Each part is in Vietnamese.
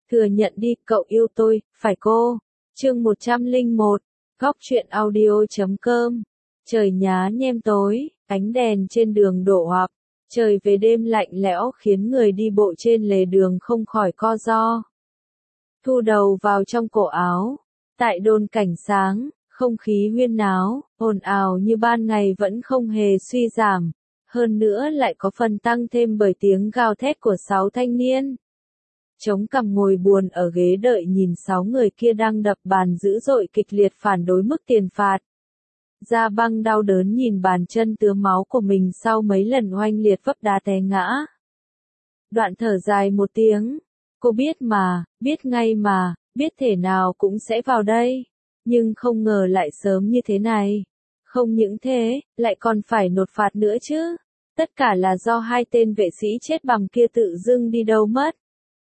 Thừa nhận đi, cậu yêu tôi, phải cô. Chương 101, góc truyện audio.com. Trời nhá nhem tối, ánh đèn trên đường đổ hoặc, trời về đêm lạnh lẽo khiến người đi bộ trên lề đường không khỏi co ro. Thu đầu vào trong cổ áo, tại đồn cảnh sáng, không khí huyên náo, ồn ào như ban ngày vẫn không hề suy giảm, hơn nữa lại có phần tăng thêm bởi tiếng gào thét của 6 thanh niên. Chống cằm ngồi buồn ở ghế đợi nhìn 6 người kia đang đập bàn dữ dội kịch liệt phản đối mức tiền phạt. Gia Băng đau đớn nhìn bàn chân tứa máu của mình sau mấy lần oanh liệt vấp đá té ngã. Đoạn thở dài một tiếng, cô biết mà, biết ngay mà, biết thể nào cũng sẽ vào đây, nhưng không ngờ lại sớm như thế này. Không những thế, lại còn phải nộp phạt nữa chứ. Tất cả là do hai tên vệ sĩ chết bầm kia tự dưng đi đâu mất.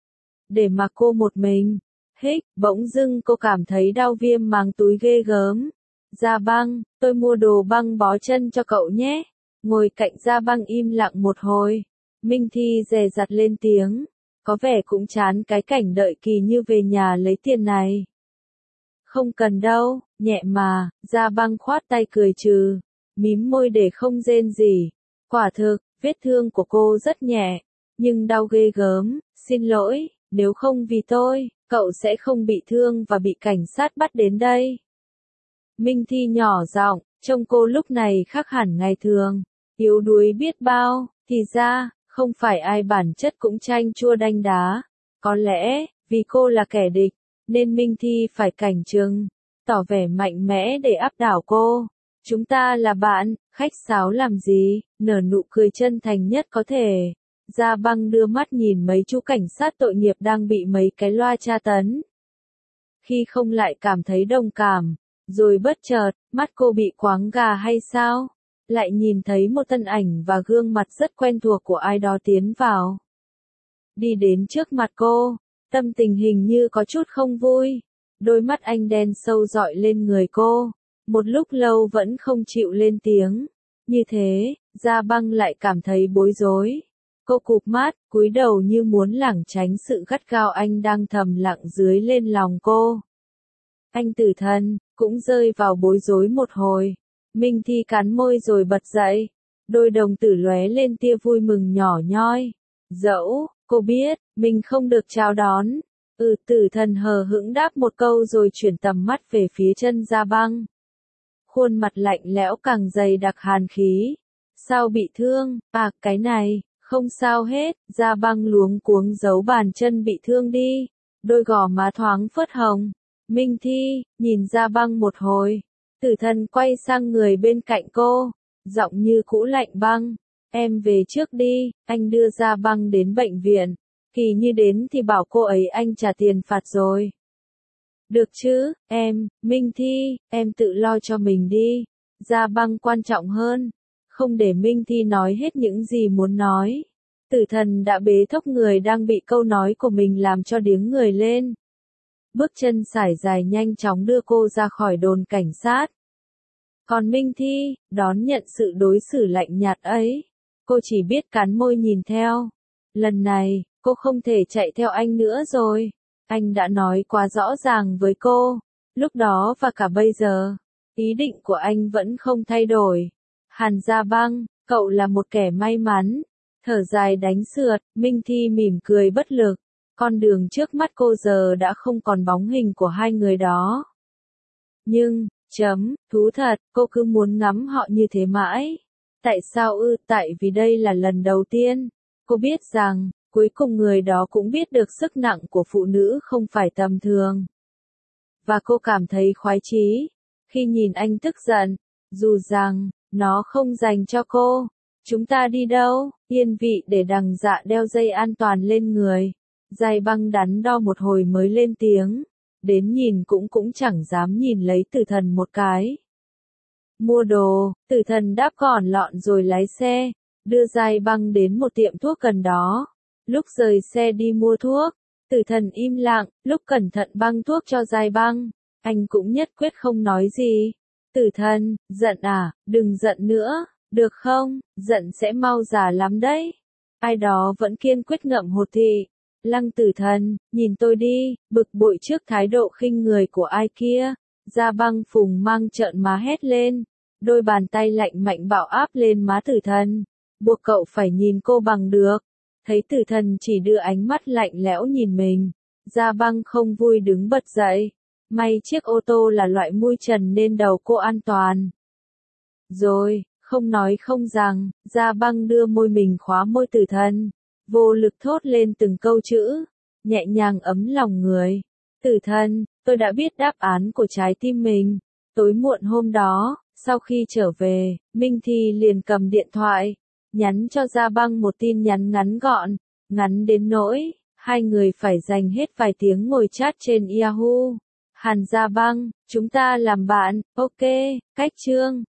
Để mà cô một mình, bỗng dưng cô cảm thấy đau viêm màng túi ghê gớm. Gia Băng, tôi mua đồ băng bó chân cho cậu nhé. Ngồi cạnh Gia Băng im lặng một hồi, Minh Thi dè dặt lên tiếng, có vẻ cũng chán cái cảnh đợi Kỳ Như về nhà lấy tiền này. Không cần đâu, nhẹ mà, Gia Băng khoát tay cười trừ, mím môi để không rên gì. Quả thực, vết thương của cô rất nhẹ, nhưng đau ghê gớm, xin lỗi, nếu không vì tôi, cậu sẽ không bị thương và bị cảnh sát bắt đến đây. Minh Thi nhỏ giọng, trông cô lúc này khác hẳn ngày thường, yếu đuối biết bao, thì ra, không phải ai bản chất cũng chanh chua đanh đá. Có lẽ, vì cô là kẻ địch, nên Minh Thi phải cảnh trừng, tỏ vẻ mạnh mẽ để áp đảo cô. Chúng ta là bạn, khách sáo làm gì, nở nụ cười chân thành nhất có thể. Gia Băng đưa mắt nhìn mấy chú cảnh sát tội nghiệp đang bị mấy cái loa tra tấn. Khi không lại cảm thấy đồng cảm, rồi bất chợt, mắt cô bị quáng gà hay sao? Lại nhìn thấy một thân ảnh và gương mặt rất quen thuộc của ai đó tiến vào. Đi đến trước mặt cô, tâm tình hình như có chút không vui. Đôi mắt anh đen sâu dọi lên người cô, một lúc lâu vẫn không chịu lên tiếng. Như thế, Gia Băng lại cảm thấy bối rối. Cô cụp mắt, cúi đầu như muốn lảng tránh sự gắt gao anh đang thầm lặng dưới lên lòng cô. Anh Tử Thần cũng rơi vào bối rối một hồi. Minh Thi cắn môi rồi bật dậy, đôi đồng tử lóe lên tia vui mừng nhỏ nhoi. Dẫu, cô biết, mình không được chào đón. Tử Thần hờ hững đáp một câu rồi chuyển tầm mắt về phía chân Gia Băng. Khuôn mặt lạnh lẽo càng dày đặc hàn khí. Sao bị thương? À, cái này, không sao hết. Gia Băng luống cuống giấu bàn chân bị thương đi. Đôi gò má thoáng phớt hồng. Minh Thi, nhìn Gia Băng một hồi. Tử Thần quay sang người bên cạnh cô, giọng như cũ lạnh băng. Em về trước đi, anh đưa Gia Băng đến bệnh viện. Kỳ Như đến thì bảo cô ấy anh trả tiền phạt rồi. Được chứ, em, Minh Thi, em tự lo cho mình đi. Gia Băng quan trọng hơn. Không để Minh Thi nói hết những gì muốn nói. Tử Thần đã bế thốc người đang bị câu nói của mình làm cho điếng người lên. Bước chân sải dài nhanh chóng đưa cô ra khỏi đồn cảnh sát. Còn Minh Thi, đón nhận sự đối xử lạnh nhạt ấy, cô chỉ biết cắn môi nhìn theo. Lần này, cô không thể chạy theo anh nữa rồi. Anh đã nói quá rõ ràng với cô, lúc đó và cả bây giờ. Ý định của anh vẫn không thay đổi. Hàn Gia Băng, cậu là một kẻ may mắn. Thở dài đánh sượt, Minh Thi mỉm cười bất lực. Con đường trước mắt cô giờ đã không còn bóng hình của hai người đó. Nhưng, thú thật, cô cứ muốn ngắm họ như thế mãi. Tại sao tại vì đây là lần đầu tiên. Cô biết rằng, cuối cùng người đó cũng biết được sức nặng của phụ nữ không phải tầm thường. Và cô cảm thấy khoái chí khi nhìn anh tức giận, dù rằng, nó không dành cho cô. Chúng ta đi đâu? Yên vị để đằng Dạ đeo dây an toàn lên người. Gia Băng đắn đo một hồi mới lên tiếng. Đến nhìn cũng chẳng dám nhìn lấy Tử Thần một cái. Mua đồ, Tử Thần đáp gọn lọn rồi lái xe, đưa Gia Băng đến một tiệm thuốc gần đó. Lúc rời xe đi mua thuốc, Tử Thần im lặng, lúc cẩn thận băng thuốc cho Gia Băng, anh cũng nhất quyết không nói gì. Tử Thần, giận à, đừng giận nữa, được không, giận sẽ mau già lắm đấy. Ai đó vẫn kiên quyết ngậm hột thị. Lăng Tử Thần, nhìn tôi đi, bực bội trước thái độ khinh người của ai kia. Gia Băng Phùng mang trợn má hét lên, đôi bàn tay lạnh mạnh bạo áp lên má Tử Thần, buộc cậu phải nhìn cô bằng được. Thấy Tử Thần chỉ đưa ánh mắt lạnh lẽo nhìn mình, Gia Băng không vui đứng bật dậy. May chiếc ô tô là loại mui trần nên đầu cô an toàn. Rồi, không nói không rằng, Gia Băng đưa môi mình khóa môi Tử Thần, vô lực thốt lên từng câu chữ, nhẹ nhàng ấm lòng người. Tử Thần, tôi đã biết đáp án của trái tim mình. Tối muộn hôm đó, sau khi trở về, Minh Thi liền cầm điện thoại, nhắn cho Gia Băng một tin nhắn ngắn gọn, ngắn đến nỗi, hai người phải dành hết vài tiếng ngồi chat trên Yahoo. Hàn Gia Băng, chúng ta làm bạn, ok, cách chương.